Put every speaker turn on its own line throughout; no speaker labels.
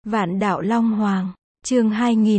Vạn Đạo Long Hoàng, chương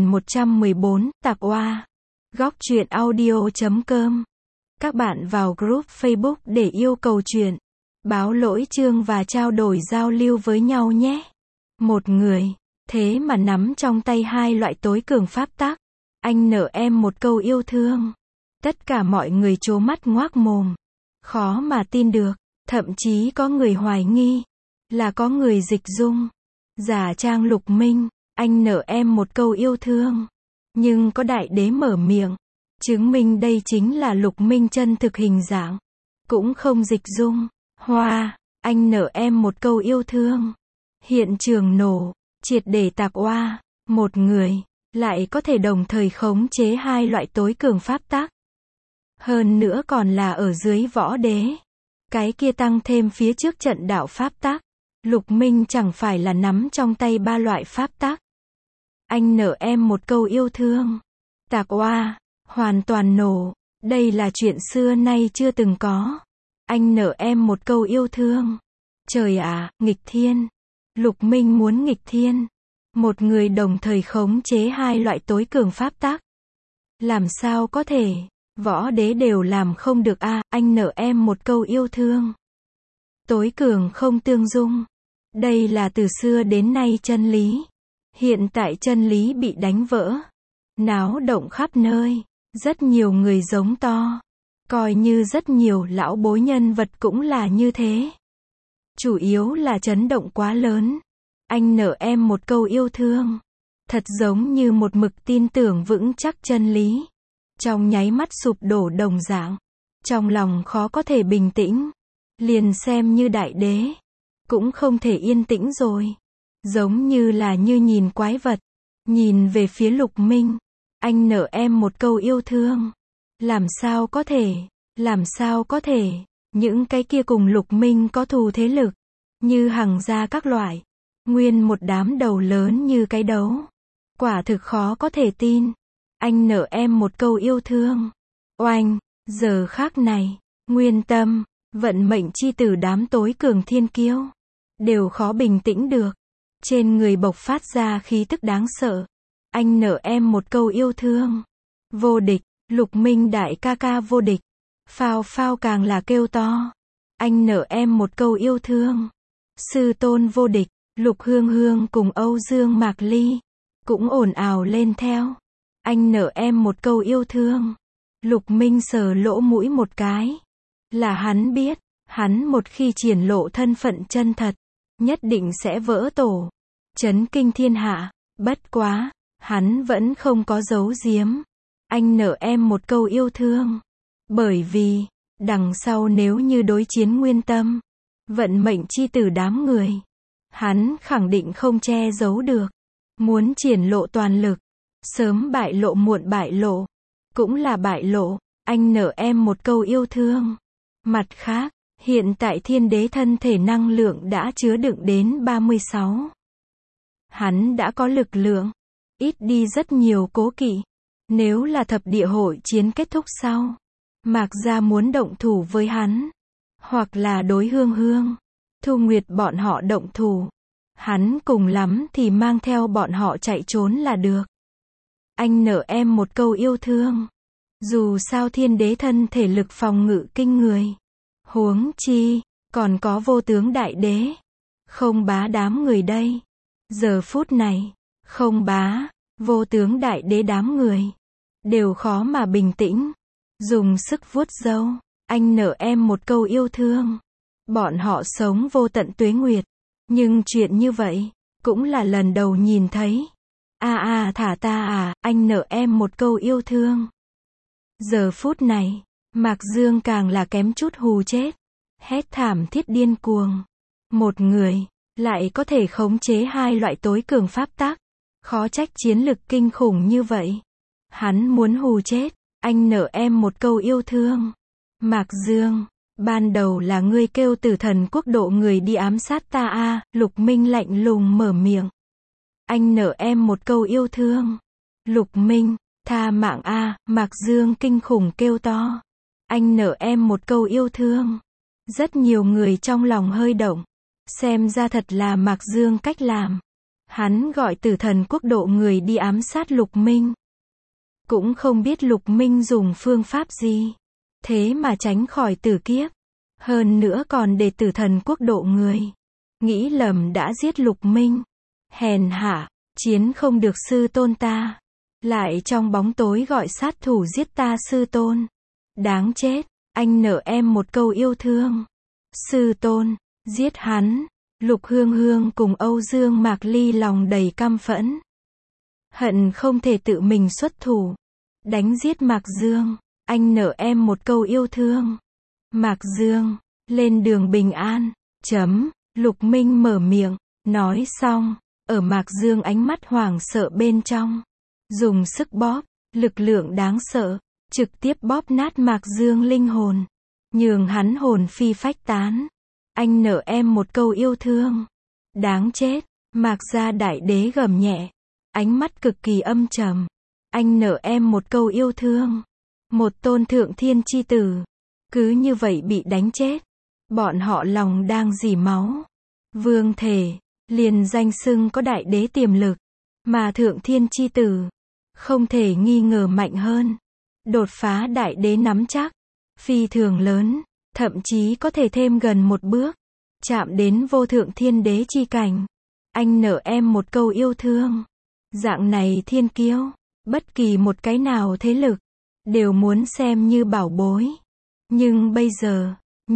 2114, Tạp Oa. Góc truyện audio.com. Các bạn vào group Facebook để yêu cầu truyện, báo lỗi chương và trao đổi giao lưu với nhau nhé. Một người, thế mà nắm trong tay hai loại tối cường pháp tắc. Anh nợ em một câu yêu thương. Tất cả mọi người trố mắt ngoác mồm. Khó mà tin được, thậm chí có người hoài nghi là có người dịch dung, giả trang Lục Minh. Anh nợ em một câu yêu thương. Nhưng có đại đế mở miệng, chứng minh đây chính là Lục Minh chân thực hình dạng, cũng không dịch dung. Hoa, anh nợ em một câu yêu thương. Hiện trường nổ, triệt để tạp oa. Một người, lại có thể đồng thời khống chế hai loại tối cường pháp tắc. Hơn nữa còn là ở dưới võ đế. Cái kia tăng thêm phía trước trận đạo pháp tắc. Lục Minh chẳng phải là nắm trong tay ba loại pháp tắc. Anh nợ em một câu yêu thương. Tạp oa, hoàn toàn nổ. Đây là chuyện xưa nay chưa từng có. Anh nợ em một câu yêu thương. Trời ạ, nghịch thiên. Lục Minh muốn nghịch thiên. Một người đồng thời khống chế hai loại tối cường pháp tắc. Làm sao có thể? Võ đế đều làm không được a. Anh nợ em một câu yêu thương. Tối cường không tương dung. Đây là từ xưa đến nay chân lý. Hiện tại chân lý bị đánh vỡ. Náo động khắp nơi. Rất nhiều người giống to. Coi như rất nhiều lão bối nhân vật cũng là như thế. Chủ yếu là chấn động quá lớn. Anh nợ em một câu yêu thương. Thật giống như một mực tin tưởng vững chắc chân lý. Trong nháy mắt sụp đổ đồng dạng. Trong lòng khó có thể bình tĩnh. Liền xem như đại đế. Cũng không thể yên tĩnh rồi. Giống như là như nhìn quái vật. Nhìn về phía Lục Minh. Anh nợ em một câu yêu thương. Làm sao có thể? Làm sao có thể? Những cái kia cùng Lục Minh có thù thế lực. Như Hằng gia các loại. Nguyên một đám đầu lớn như cái đấu. Quả thực khó có thể tin. Anh nợ em một câu yêu thương. Oanh, giờ khác này, Nguyên Tâm, vận mệnh chi tử đám tối cường thiên kiêu. Đều khó bình tĩnh được. Trên người bộc phát ra khí tức đáng sợ. Anh nợ em một câu yêu thương. Vô địch, Lục Minh đại ca ca vô địch. Phao phao càng là kêu to. Anh nợ em một câu yêu thương. Sư tôn vô địch, Lục Hương Hương cùng Âu Dương Mạc Ly. Cũng ồn ào lên theo. Anh nợ em một câu yêu thương. Lục Minh sờ lỗ mũi một cái. Là hắn biết, hắn một khi triển lộ thân phận chân thật, nhất định sẽ vỡ tổ. Chấn kinh thiên hạ. Bất quá, hắn vẫn không có giấu giếm. Anh nợ em một câu yêu thương. Bởi vì, đằng sau nếu như đối chiến Nguyên Tâm, vận mệnh chi tử đám người, hắn khẳng định không che giấu được. Muốn triển lộ toàn lực. Sớm bại lộ muộn bại lộ. Cũng là bại lộ. Anh nợ em một câu yêu thương. Mặt khác, hiện tại thiên đế thân thể năng lượng đã chứa đựng đến 36. Hắn đã có lực lượng. Ít đi rất nhiều cố kỵ. Nếu là thập địa hội chiến kết thúc sau, Mạc Gia muốn động thủ với hắn. Hoặc là đối Hương Hương, Thu Nguyệt bọn họ động thủ. Hắn cùng lắm thì mang theo bọn họ chạy trốn là được. Anh nợ em một câu yêu thương. Dù sao thiên đế thân thể lực phòng ngự kinh người. Huống chi, còn có vô tướng đại đế. Không bá đám người đây. Giờ phút này, không bá, vô tướng đại đế đám người. Đều khó mà bình tĩnh. Dùng sức vuốt râu. Anh nợ em một câu yêu thương. Bọn họ sống vô tận tuế nguyệt. Nhưng chuyện như vậy, cũng là lần đầu nhìn thấy. Thả ta à, anh nợ em một câu yêu thương. Giờ phút này, Mạc Dương càng là kém chút hù chết. Hét thảm thiết điên cuồng. Một người, lại có thể khống chế hai loại tối cường pháp tắc. Khó trách chiến lực kinh khủng như vậy. Hắn muốn hù chết. Anh nợ em một câu yêu thương. Mạc Dương, ban đầu là ngươi kêu Tử Thần quốc độ người đi ám sát ta a. Lục Minh lạnh lùng mở miệng. Anh nợ em một câu yêu thương. Lục Minh, tha mạng a. Mạc Dương kinh khủng kêu to. Anh nợ em một câu yêu thương. Rất nhiều người trong lòng hơi động. Xem ra thật là Mạc Dương cách làm. Hắn gọi Tử Thần Quốc độ người đi ám sát Lục Minh. Cũng không biết Lục Minh dùng phương pháp gì. Thế mà tránh khỏi tử kiếp. Hơn nữa còn để Tử Thần Quốc độ người nghĩ lầm đã giết Lục Minh. Hèn hạ, chiến không được sư tôn ta. Lại trong bóng tối gọi sát thủ giết ta sư tôn. Đáng chết, anh nợ em một câu yêu thương. Sư tôn, giết hắn. Lục Hương Hương cùng Âu Dương Mạc Ly lòng đầy căm phẫn. Hận không thể tự mình xuất thủ. Đánh giết Mạc Dương. Anh nợ em một câu yêu thương. Mạc Dương, lên đường bình an. Lục Minh mở miệng, nói xong, ở Mạc Dương ánh mắt hoảng sợ bên trong. Dùng sức bóp, lực lượng đáng sợ, trực tiếp bóp nát Mạc Dương linh hồn. Nhường hắn hồn phi phách tán. Anh nợ em một câu yêu thương. Đáng chết, Mạc gia đại đế gầm nhẹ. Ánh mắt cực kỳ âm trầm. Anh nợ em một câu yêu thương. Một tôn thượng thiên chi tử. Cứ như vậy bị đánh chết. Bọn họ lòng đang dỉ máu. Vương thể, liền danh xưng có đại đế tiềm lực. Mà thượng thiên chi tử, không thể nghi ngờ mạnh hơn. Đột phá đại đế nắm chắc. Phi thường lớn, thậm chí có thể thêm gần một bước. Chạm đến vô thượng thiên đế chi cảnh. Anh nợ em một câu yêu thương. Dạng này thiên kiêu, bất kỳ một cái nào thế lực, đều muốn xem như bảo bối. Nhưng bây giờ,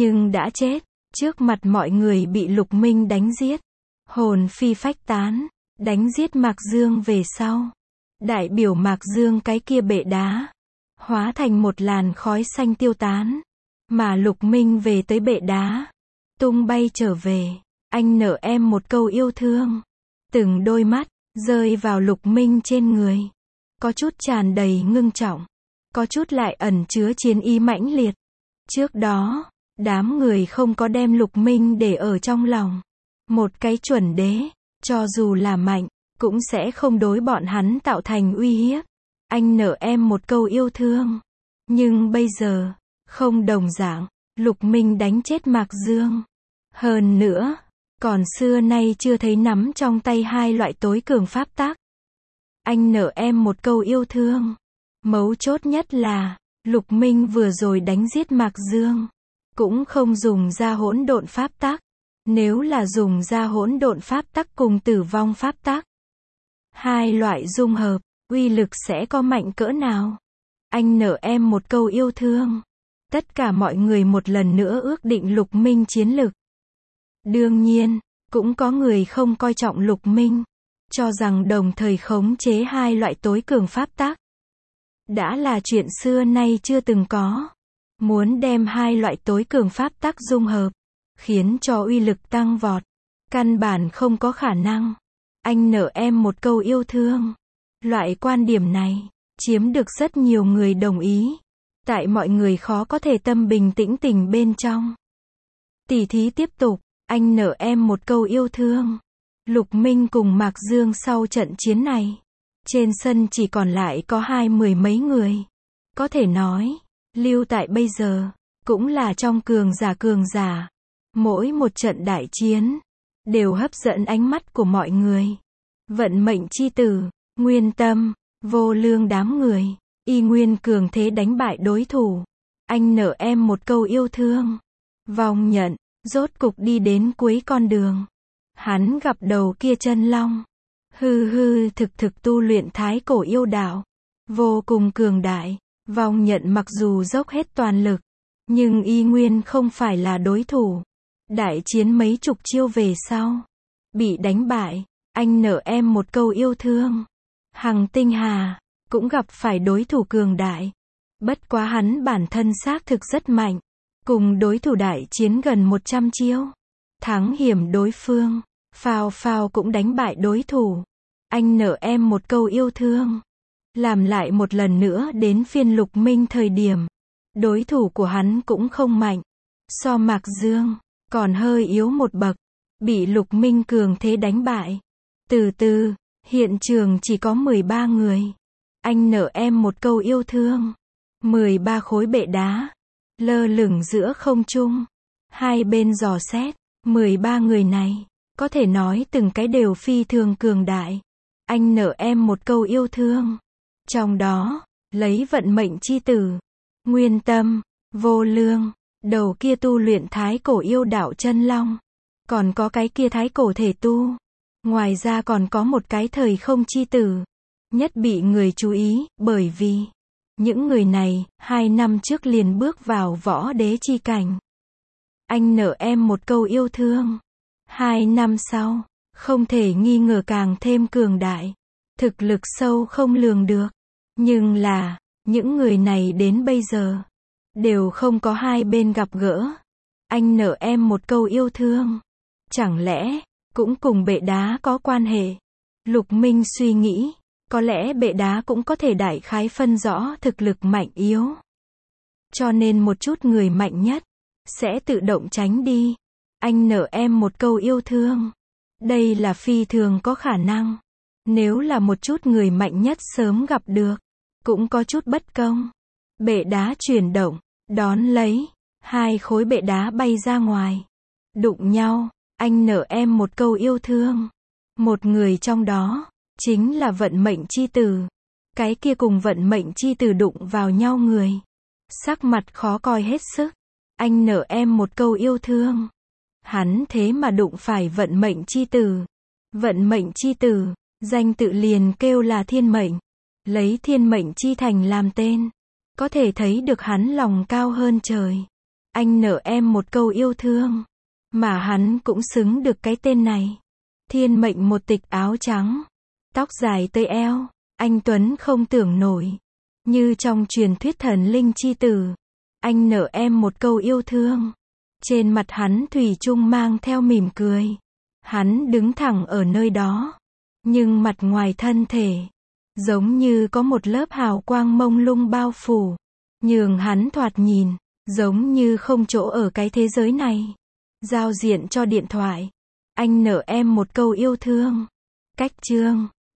đã chết, trước mặt mọi người bị Lục Minh đánh giết. Hồn phi phách tán, đánh giết Mạc Dương về sau. Đại biểu Mạc Dương cái kia bệ đá, hóa thành một làn khói xanh tiêu tán. Mà Lục Minh về tới bệ đá, tung bay trở về. Anh nợ em một câu yêu thương. Từng đôi mắt, rơi vào Lục Minh trên người. Có chút tràn đầy ngưng trọng. Có chút lại ẩn chứa chiến ý mãnh liệt. Trước đó, đám người không có đem Lục Minh để ở trong lòng. Một cái chuẩn đế, cho dù là mạnh, cũng sẽ không đối bọn hắn tạo thành uy hiếp. Anh nợ em một câu yêu thương. Nhưng bây giờ, không đồng dạng, Lục Minh đánh chết Mạc Dương. Hơn nữa, còn xưa nay chưa thấy nắm trong tay hai loại tối cường pháp tắc. Anh nợ em một câu yêu thương. Mấu chốt nhất là, Lục Minh vừa rồi đánh giết Mạc Dương, cũng không dùng ra hỗn độn pháp tắc. Nếu là dùng ra hỗn độn pháp tắc cùng tử vong pháp tắc, hai loại dung hợp, uy lực sẽ có mạnh cỡ nào? Anh nợ em một câu yêu thương. Tất cả mọi người một lần nữa ước định Lục Minh chiến lực. Đương nhiên, cũng có người không coi trọng Lục Minh, cho rằng đồng thời khống chế hai loại tối cường pháp tắc đã là chuyện xưa nay chưa từng có. Muốn đem hai loại tối cường pháp tắc dung hợp, khiến cho uy lực tăng vọt, căn bản không có khả năng. Anh nợ em một câu yêu thương. Loại quan điểm này, chiếm được rất nhiều người đồng ý. Tại mọi người khó có thể tâm bình tĩnh tình bên trong. Tỉ thí tiếp tục, anh nợ em một câu yêu thương. Lục Minh cùng Mạc Dương sau trận chiến này, trên sân chỉ còn lại có 20 mấy người. Có thể nói, lưu tại bây giờ, cũng là trong cường giả. Mỗi một trận đại chiến, đều hấp dẫn ánh mắt của mọi người. Vận mệnh chi tử, Nguyên Tâm, Vô Lương đám người, y nguyên cường thế đánh bại đối thủ. Anh nợ em một câu yêu thương. Vong Nhận, rốt cục đi đến cuối con đường. Hắn gặp đầu kia chân long. Thực tu luyện thái cổ yêu đạo. Vô cùng cường đại. Vong Nhận mặc dù dốc hết toàn lực, nhưng y nguyên không phải là đối thủ. Đại chiến mấy chục chiêu về sau, bị đánh bại. Anh nợ em một câu yêu thương. Hằng Tinh Hà, cũng gặp phải đối thủ cường đại. Bất quá hắn bản thân xác thực rất mạnh. Cùng đối thủ đại chiến gần 100 chiêu. Thắng hiểm đối phương. Phao cũng đánh bại đối thủ. Anh nợ em một câu yêu thương. Làm lại một lần nữa đến phiên Lục Minh thời điểm. Đối thủ của hắn cũng không mạnh. So Mạc Dương, còn hơi yếu một bậc. Bị Lục Minh cường thế đánh bại. Từ từ, hiện trường chỉ có 13 người. Anh nợ em một câu yêu thương. 13 khối bệ đá, lơ lửng giữa không trung. Hai bên dò xét, 13 người này, Có thể nói từng cái đều phi thường cường đại. Anh nợ em một câu yêu thương. Trong đó, lấy vận mệnh chi tử, Nguyên Tâm, Vô Lương, đầu kia tu luyện thái cổ yêu đạo chân long. Còn có cái kia thái cổ thể tu. Ngoài ra còn có một cái thời không chi tử. Nhất bị người chú ý, bởi vì những người này, 2 năm trước liền bước vào võ đế chi cảnh. Anh nợ em một câu yêu thương. 2 năm sau, không thể nghi ngờ càng thêm cường đại. Thực lực sâu không lường được. Nhưng là, những người này đến bây giờ, đều không có hai bên gặp gỡ. Anh nợ em một câu yêu thương. Chẳng lẽ, cũng cùng bệ đá có quan hệ? Lục Minh suy nghĩ, có lẽ bệ đá cũng có thể đại khái phân rõ thực lực mạnh yếu. Cho nên một chút người mạnh nhất, sẽ tự động tránh đi. Anh nợ em một câu yêu thương. Đây là phi thường có khả năng. Nếu là một chút người mạnh nhất sớm gặp được, cũng có chút bất công. Bệ đá chuyển động, đón lấy, 2 khối bệ đá bay ra ngoài. Đụng nhau, anh nợ em một câu yêu thương. Một người trong đó, chính là vận mệnh chi tử. Cái kia cùng vận mệnh chi tử đụng vào nhau người. Sắc mặt khó coi hết sức. Anh nợ em một câu yêu thương. Hắn thế mà đụng phải vận mệnh chi tử. Vận mệnh chi tử, danh tự liền kêu là thiên mệnh. Lấy thiên mệnh chi thành làm tên. Có thể thấy được hắn lòng cao hơn trời. Anh nợ em một câu yêu thương. Mà hắn cũng xứng được cái tên này. Thiên mệnh một tịch áo trắng. Tóc dài tới eo. Anh Tuấn không tưởng nổi. Như trong truyền thuyết thần linh chi tử. Anh nợ em một câu yêu thương. Trên mặt hắn thủy chung mang theo mỉm cười. Hắn đứng thẳng ở nơi đó. Nhưng mặt ngoài thân thể, giống như có một lớp hào quang mông lung bao phủ. Nhường hắn thoạt nhìn, giống như không chỗ ở cái thế giới này. Giao diện cho điện thoại. Anh nợ em một câu yêu thương. Cách chương